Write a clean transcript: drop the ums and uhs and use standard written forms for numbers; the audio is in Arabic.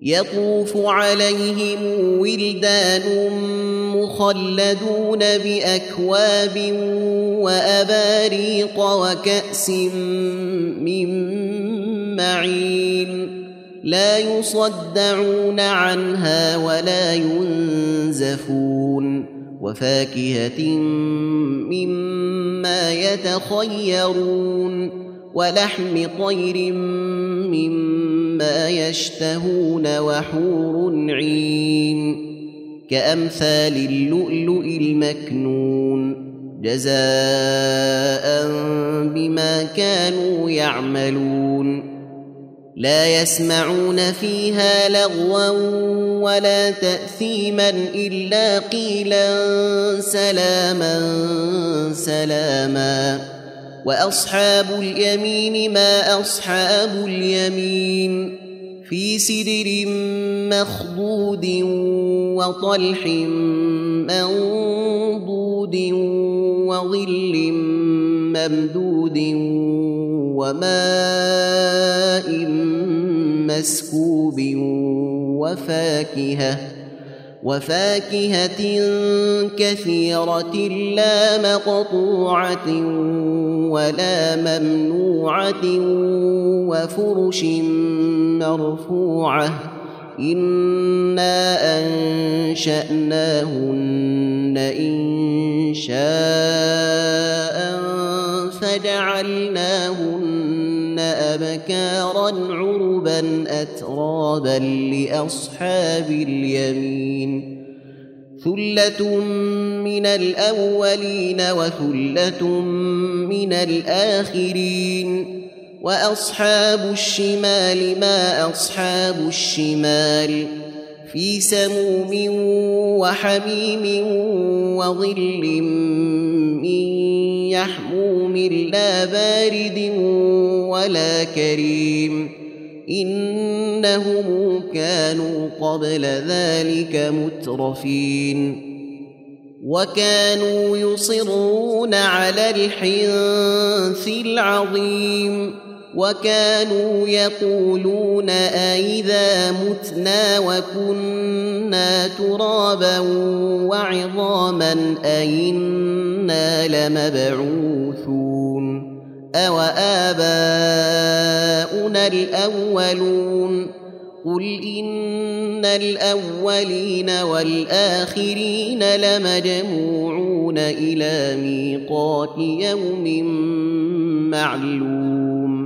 يطوف عليهم ولدان مخلدون بأكواب وأباريق وكأس من معين لا يصدعون عنها ولا ينزفون وفاكهة مما يتخيرون ولحم طير مما يشتهون وحور عين كأمثال اللؤلؤ المكنون جزاء بما كانوا يعملون لا يسمعون فيها لغوا ولا تأثيما إلا قيلا سلاما سلاما وأصحاب اليمين ما أصحاب اليمين في سدر مخضود وطلح منضود وظل ممدود وماء مسكوب وفاكهة كثيرة لا مقطوعة ولا ممنوعة وفرش مرفوعة إنا أنشأناهن إنشاء فجعلناهن أبكارا عربا أترابا لأصحاب اليمين ثلة من الأولين وثلة من الآخرين وأصحاب الشمال ما أصحاب الشمال في سموم وحميم وظل من يحموم لا بارد ولا كريم إنهم كانوا قبل ذلك مترفين وكانوا يصرون على الحنث العظيم وكانوا يقولون أئذا متنا وكنا ترابا وعظاما أئنا لمبعوثون أو آباؤنا الأولون قل إن الأولين والآخرين لمجموعون إلى ميقات يوم معلوم